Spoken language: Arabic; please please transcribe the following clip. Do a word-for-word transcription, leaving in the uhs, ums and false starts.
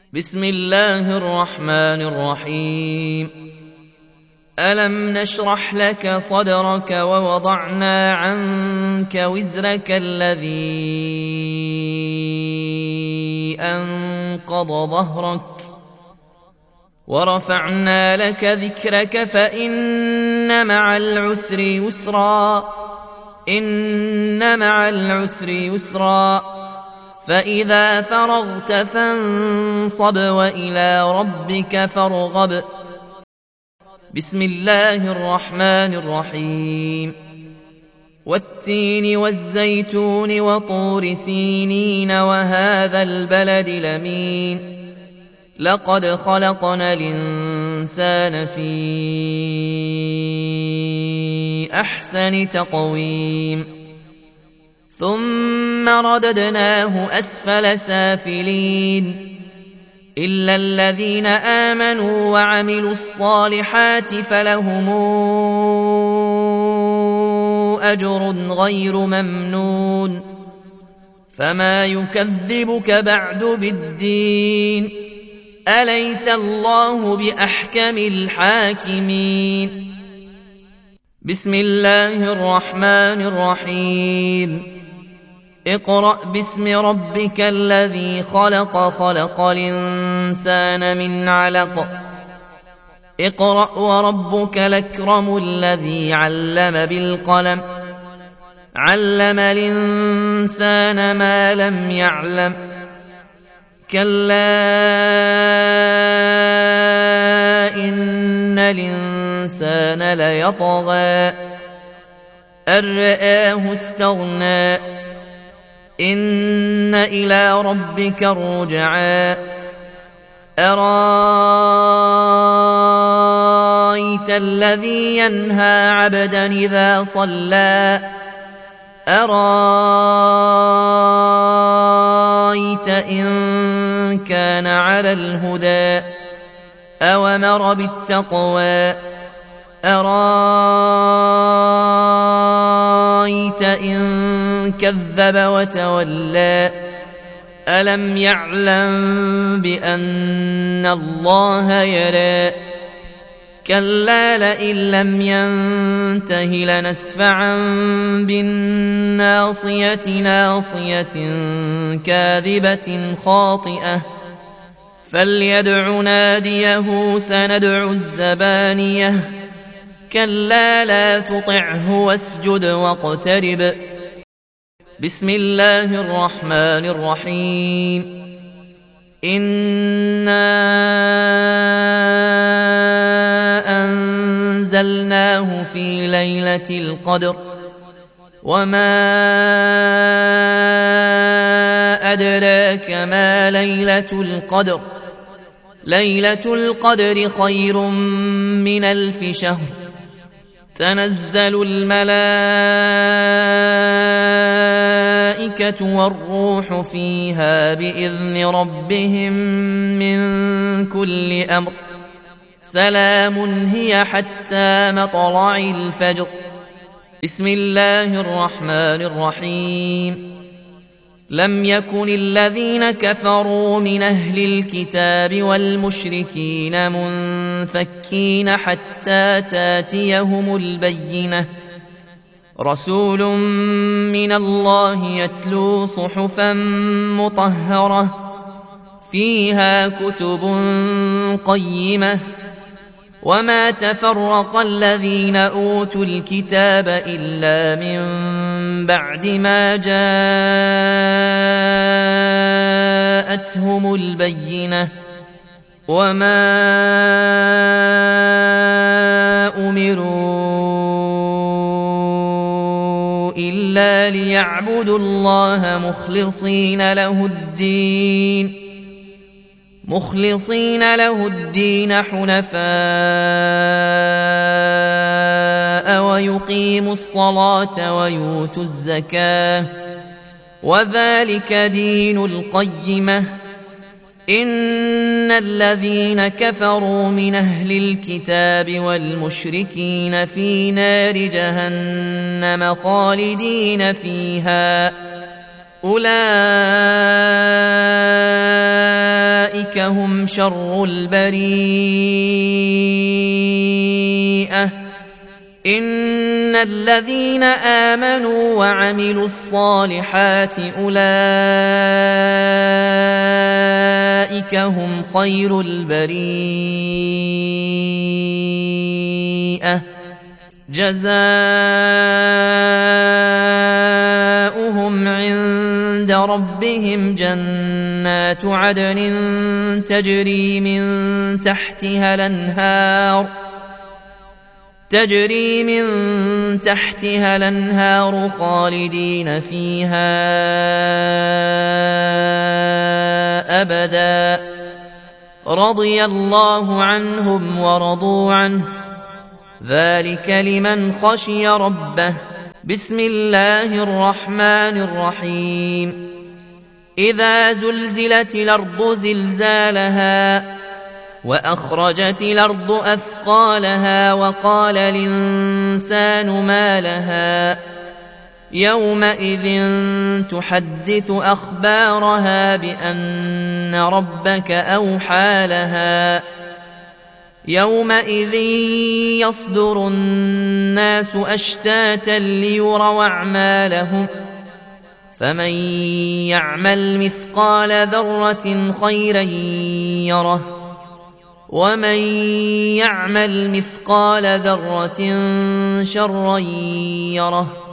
بسم الله الرحمن الرحيم ألم نشرح لك صدرك ووضعنا عنك وزرك الذي أنقض ظهرك ورفعنا لك ذكرك فإن مع العسر يسرا إن مع العسر يسرا فإذا فرغت فانصب وإلى ربك فارغب بسم الله الرحمن الرحيم والتين والزيتون وطور سينين وهذا البلد الأمين لقد خلقنا الإنسان في أحسن تقويم ثم رددناه أسفل سافلين إلا الذين آمنوا وعملوا الصالحات فلهم أجر غير ممنون فما يكذبك بعد بالدين أليس الله بأحكم الحاكمين بسم الله الرحمن الرحيم اقرأ باسم ربك الذي خلق خلق الإنسان من علق اقرأ وربك الأكرم الذي علم بالقلم علم الإنسان ما لم يعلم كلا إن الإنسان ليطغى أن رآه استغنى إن إلى ربك الرجعى أرأيت الذي ينهى عبدا إذا صلى أرأيت إن كان على الهدى أومر بالتقوى أرأيت إن كذب وتولى ألم يعلم بأن الله يرى كلا لئن لم ينته لنسفعا بالناصية ناصية كاذبة خاطئة فليدع ناديه سندع الزبانية كلا لا تطعه واسجد واقترب بسم الله الرحمن الرحيم إنا أنزلناه في ليلة القدر وما أدراك ما ليلة القدر ليلة القدر خير من ألف شهر تنزل الملائكة والروح فيها بإذن ربهم من كل أمر سلام هي حتى مطلع الفجر بسم الله الرحمن الرحيم لم يكن الذين كفروا من أهل الكتاب والمشركين منفكين حتى تاتيهم البينة رسول من الله يتلو صحفا مطهرة فيها كتب قيمة وما تفرق الذين أوتوا الكتاب إلا من بعد ما جاءتهم البينة وما أمروا إلا ليعبدوا الله مخلصين له الدين مخلصين له الدين حنفاء ويقيموا الصلاة ويؤتوا الزكاة وذلك دين القيمة إن الذين كفروا من أهل الكتاب والمشركين في نار جهنم خالدين فيها أولئك أولئك هم شر البريئة إن الذين آمنوا وعملوا الصالحات أولئك هم خير البريئة جزاؤهم عند ربهم جنات عدن تجري من تحتها الأنهار تجري من تحتها الأنهار خالدين فيها أبدا رضي الله عنهم ورضوا عنه ذلك لمن خشي ربه بسم الله الرحمن الرحيم إذا زلزلت الأرض زلزالها وأخرجت الأرض أثقالها وقال الإنسان ما لها يومئذ تحدث أخبارها بأن ربك أوحى لها يومئذ يصدر الناس أشتاتا ليروا أعمالهم فمن يعمل مثقال ذرة خيرا يره ومن يعمل مثقال ذرة شرا يره